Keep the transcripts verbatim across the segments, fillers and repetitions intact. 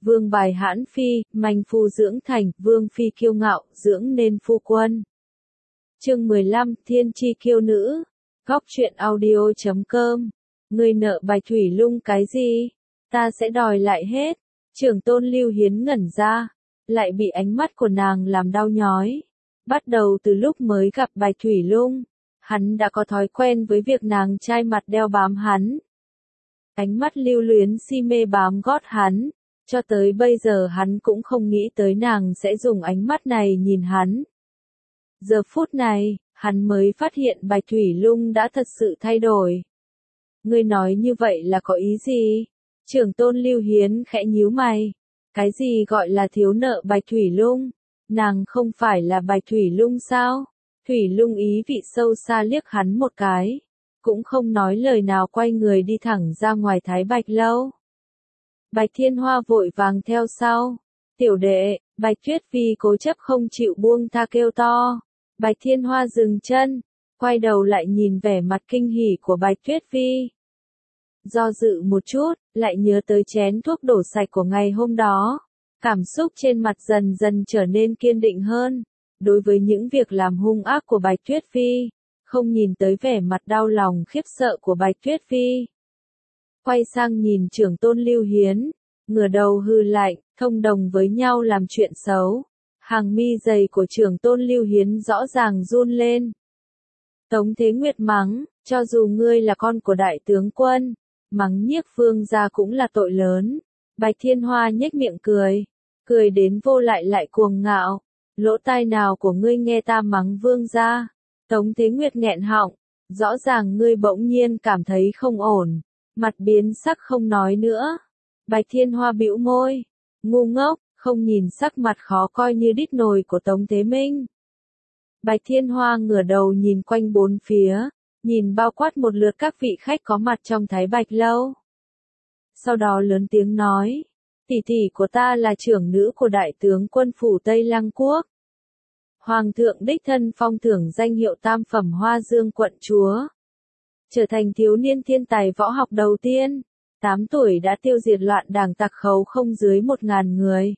vương bài hãn phi, manh phu dưỡng thành, vương phi kiêu ngạo, dưỡng nên phu quân. Chương mười lăm, Thiên chi kiêu nữ. Góc truyện audio chấm com. Ngươi nợ Bạch Thủy Lung cái gì? Ta sẽ đòi lại hết. Trưởng tôn Lưu Hiến ngẩn ra, lại bị ánh mắt của nàng làm đau nhói. Bắt đầu từ lúc mới gặp Bạch Thủy Lung, hắn đã có thói quen với việc nàng trai mặt đeo bám hắn. Ánh mắt lưu luyến si mê bám gót hắn, cho tới bây giờ hắn cũng không nghĩ tới nàng sẽ dùng ánh mắt này nhìn hắn. Giờ phút này, hắn mới phát hiện Bạch Thủy Lung đã thật sự thay đổi. Ngươi nói như vậy là có ý gì? Trưởng tôn Lưu Hiến khẽ nhíu mày. Cái gì gọi là thiếu nợ Bạch Thủy Lung? Nàng không phải là Bạch Thủy Lung sao? Thủy Lung ý vị sâu xa liếc hắn một cái, cũng không nói lời nào quay người đi thẳng ra ngoài Thái Bạch lâu. Bạch Thiên Hoa vội vàng theo sau. Tiểu đệ, Bạch Tuyết Phi cố chấp không chịu buông tha kêu to. Bạch Thiên Hoa dừng chân, quay đầu lại nhìn vẻ mặt kinh hỉ của Bạch Tuyết Phi. Do dự một chút, lại nhớ tới chén thuốc đổ sạch của ngày hôm đó. Cảm xúc trên mặt dần dần trở nên kiên định hơn. Đối với những việc làm hung ác của Bạch Tuyết Phi, không nhìn tới vẻ mặt đau lòng khiếp sợ của Bạch Tuyết Phi. Quay sang nhìn trưởng tôn Lưu Hiến, ngửa đầu hừ lạnh, thông đồng với nhau làm chuyện xấu. Hàng mi dày của trưởng tôn Lưu Hiến rõ ràng run lên. Tống Thế Nguyệt mắng, cho dù ngươi là con của đại tướng quân, mắng nhiếc vương gia cũng là tội lớn. Bạch Thiên Hoa nhếch miệng cười, cười đến vô lại lại cuồng ngạo. Lỗ tai nào của ngươi nghe ta mắng vương gia? Tống Thế Nguyệt nghẹn họng, rõ ràng ngươi bỗng nhiên cảm thấy không ổn, mặt biến sắc không nói nữa. Bạch Thiên Hoa bĩu môi, ngu ngốc, không nhìn sắc mặt khó coi như đít nồi của Tống Thế Minh. Bạch Thiên Hoa ngửa đầu nhìn quanh bốn phía, nhìn bao quát một lượt các vị khách có mặt trong Thái Bạch lâu. Sau đó lớn tiếng nói, tỷ tỷ của ta là trưởng nữ của đại tướng quân phủ Tây Lăng Quốc. Hoàng thượng đích thân phong thưởng danh hiệu tam phẩm Hoa Dương quận chúa. Trở thành thiếu niên thiên tài võ học đầu tiên, tám tuổi đã tiêu diệt loạn đảng tặc khấu không dưới một ngàn người.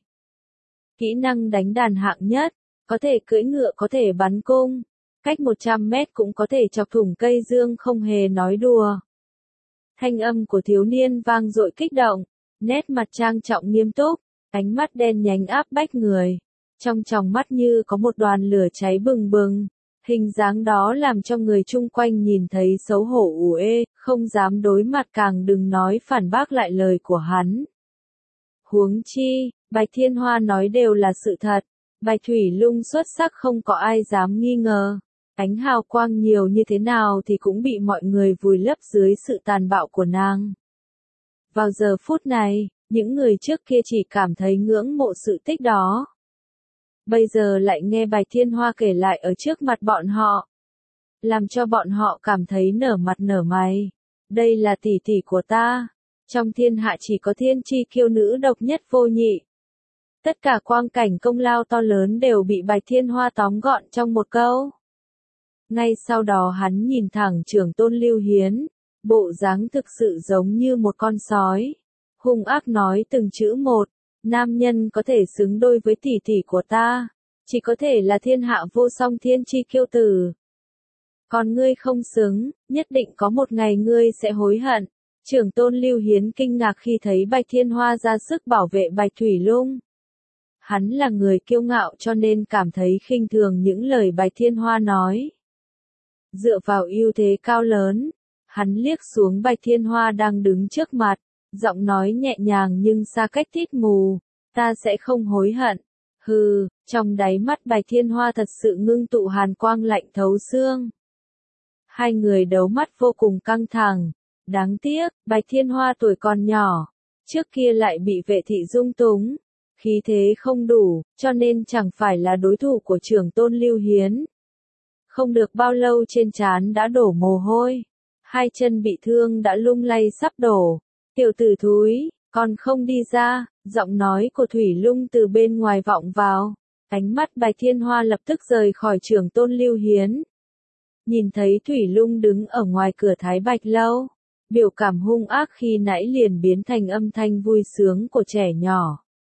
Kỹ năng đánh đàn hạng nhất, có thể cưỡi ngựa có thể bắn cung, cách một trăm mét cũng có thể chọc thủng cây dương không hề nói đùa. Thanh âm của thiếu niên vang dội kích động, nét mặt trang trọng nghiêm túc, ánh mắt đen nhánh áp bách người. Trong tròng mắt như có một đoàn lửa cháy bừng bừng, hình dáng đó làm cho người chung quanh nhìn thấy xấu hổ ủ ê, không dám đối mặt càng đừng nói phản bác lại lời của hắn. Huống chi, Bạch Thiên Hoa nói đều là sự thật, Bạch Thủy Lung xuất sắc không có ai dám nghi ngờ. Ánh hào quang nhiều như thế nào thì cũng bị mọi người vùi lấp dưới sự tàn bạo của nàng. Vào giờ phút này, những người trước kia chỉ cảm thấy ngưỡng mộ sự tích đó. Bây giờ lại nghe Bạch Thiên Hoa kể lại ở trước mặt bọn họ. Làm cho bọn họ cảm thấy nở mặt nở mày. Đây là tỷ tỷ của ta. Trong thiên hạ chỉ có thiên chi kiêu nữ độc nhất vô nhị. Tất cả quang cảnh công lao to lớn đều bị Bạch Thiên Hoa tóm gọn trong một câu. Ngay sau đó hắn nhìn thẳng trưởng tôn Lưu Hiến. Bộ dáng thực sự giống như một con sói. Hung ác nói từng chữ một. Nam nhân có thể xứng đôi với tỷ tỷ của ta, chỉ có thể là thiên hạ vô song thiên chi kiêu tử. Còn ngươi không xứng, nhất định có một ngày ngươi sẽ hối hận. Trưởng tôn Lưu Hiến kinh ngạc khi thấy Bạch Thiên Hoa ra sức bảo vệ Bạch Thủy Lung. Hắn là người kiêu ngạo cho nên cảm thấy khinh thường những lời Bạch Thiên Hoa nói. Dựa vào ưu thế cao lớn, hắn liếc xuống Bạch Thiên Hoa đang đứng trước mặt. Giọng nói nhẹ nhàng nhưng xa cách thít mù, ta sẽ không hối hận. Hừ, trong đáy mắt Bạch Thiên Hoa thật sự ngưng tụ hàn quang lạnh thấu xương. Hai người đấu mắt vô cùng căng thẳng. Đáng tiếc, Bạch Thiên Hoa tuổi còn nhỏ, trước kia lại bị vệ thị dung túng. Khí thế không đủ, cho nên chẳng phải là đối thủ của trưởng tôn Lưu Hiến. Không được bao lâu trên trán đã đổ mồ hôi. Hai chân bị thương đã lung lay sắp đổ. Tiểu tử thúi, còn không đi ra, giọng nói của Thủy Lung từ bên ngoài vọng vào. Ánh mắt Bạch Thiên Hoa lập tức rời khỏi trưởng tôn Lưu Hiến. Nhìn thấy Thủy Lung đứng ở ngoài cửa Thái Bạch lâu, biểu cảm hung ác khi nãy liền biến thành âm thanh vui sướng của trẻ nhỏ.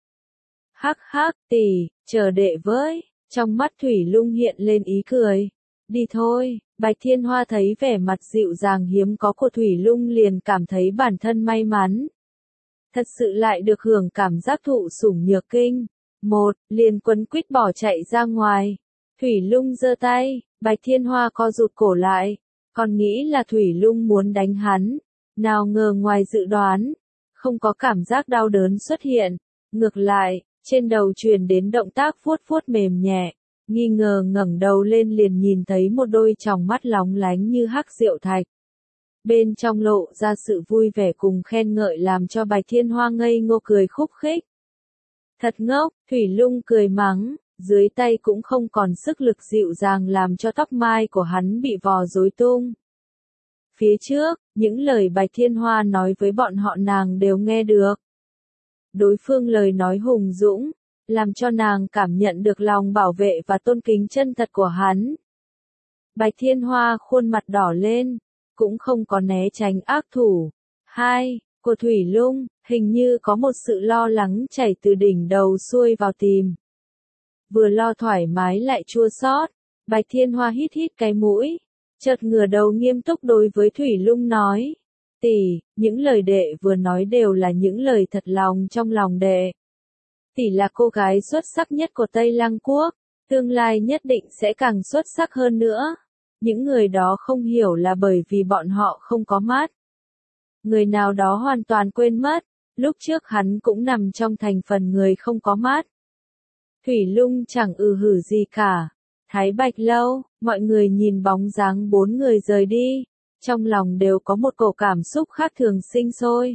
Hắc hắc, tỷ, chờ đệ với. Trong mắt Thủy Lung hiện lên ý cười. Đi thôi, Bạch Thiên Hoa thấy vẻ mặt dịu dàng hiếm có của Thủy Lung liền cảm thấy bản thân may mắn. Thật sự lại được hưởng cảm giác thụ sủng nhược kinh. Một, liền quấn quýt bỏ chạy ra ngoài. Thủy Lung giơ tay, Bạch Thiên Hoa co rụt cổ lại. Còn nghĩ là Thủy Lung muốn đánh hắn. Nào ngờ ngoài dự đoán, không có cảm giác đau đớn xuất hiện. Ngược lại, trên đầu truyền đến động tác vuốt vuốt mềm nhẹ. Nghi ngờ ngẩng đầu lên liền nhìn thấy một đôi tròng mắt lóng lánh như hắc diệu thạch. Bên trong lộ ra sự vui vẻ cùng khen ngợi làm cho Bạch Thiên Hoa ngây ngô cười khúc khích. Thật ngốc, Thủy Lung cười mắng, dưới tay cũng không còn sức lực dịu dàng làm cho tóc mai của hắn bị vò rối tung. Phía trước, những lời Bạch Thiên Hoa nói với bọn họ nàng đều nghe được. Đối phương lời nói hùng dũng, làm cho nàng cảm nhận được lòng bảo vệ và tôn kính chân thật của hắn. Bạch Thiên Hoa khuôn mặt đỏ lên, cũng không có né tránh ác thủ. Hai, của Thủy Lung, hình như có một sự lo lắng chảy từ đỉnh đầu xuôi vào tim. Vừa lo thoải mái lại chua xót, Bạch Thiên Hoa hít hít cái mũi, chợt ngửa đầu nghiêm túc đối với Thủy Lung nói. Tỷ, những lời đệ vừa nói đều là những lời thật lòng trong lòng đệ. Tỷ là cô gái xuất sắc nhất của Tây Lăng Quốc, tương lai nhất định sẽ càng xuất sắc hơn nữa. Những người đó không hiểu là bởi vì bọn họ không có mắt. Người nào đó hoàn toàn quên mất, lúc trước hắn cũng nằm trong thành phần người không có mắt. Thủy Lung chẳng ừ hử gì cả. Thái Bạch Lâu, mọi người nhìn bóng dáng bốn người rời đi, trong lòng đều có một cổ cảm xúc khác thường sinh sôi.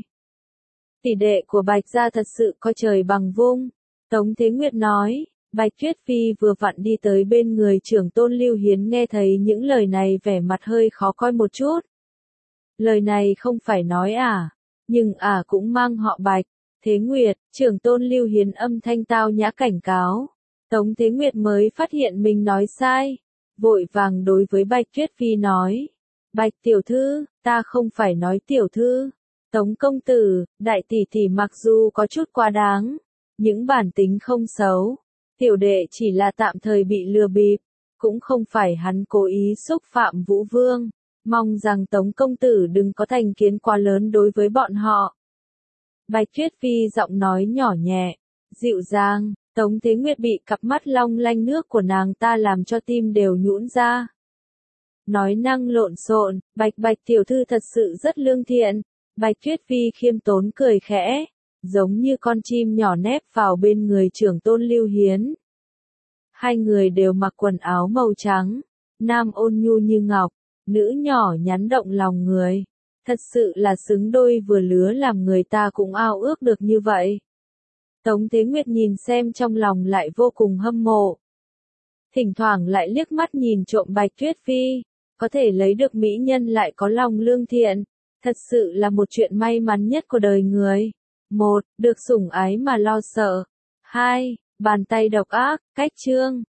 Tỷ đệ của Bạch gia thật sự coi trời bằng vung. Tống Thế Nguyệt nói, Bạch Tuyết Phi vừa vặn đi tới bên người trưởng tôn Lưu Hiến nghe thấy những lời này vẻ mặt hơi khó coi một chút. Lời này không phải nói à, nhưng à cũng mang họ Bạch. Thế Nguyệt, trưởng tôn Lưu Hiến âm thanh tao nhã cảnh cáo. Tống Thế Nguyệt mới phát hiện mình nói sai, vội vàng đối với Bạch Tuyết Phi nói. Bạch tiểu thư, ta không phải nói tiểu thư. Tống công tử, đại tỷ tỷ mặc dù có chút quá đáng, những bản tính không xấu. Tiểu đệ chỉ là tạm thời bị lừa bịp, cũng không phải hắn cố ý xúc phạm Vũ Vương. Mong rằng Tống công tử đừng có thành kiến quá lớn đối với bọn họ. Bạch Tuyết Phi giọng nói nhỏ nhẹ, dịu dàng. Tống Thế Nguyệt bị cặp mắt long lanh nước của nàng ta làm cho tim đều nhũn ra. Nói năng lộn xộn, Bạch Bạch tiểu thư thật sự rất lương thiện. Bạch Tuyết Phi khiêm tốn cười khẽ, giống như con chim nhỏ nép vào bên người trưởng tôn Lưu Hiến. Hai người đều mặc quần áo màu trắng, nam ôn nhu như ngọc, nữ nhỏ nhắn động lòng người. Thật sự là xứng đôi vừa lứa làm người ta cũng ao ước được như vậy. Tống Thế Nguyệt nhìn xem trong lòng lại vô cùng hâm mộ. Thỉnh thoảng lại liếc mắt nhìn trộm Bạch Tuyết Phi, có thể lấy được mỹ nhân lại có lòng lương thiện, thật sự là một chuyện may mắn nhất của đời người. Một, được sủng ái mà lo sợ. Hai, bàn tay độc ác, cách chương.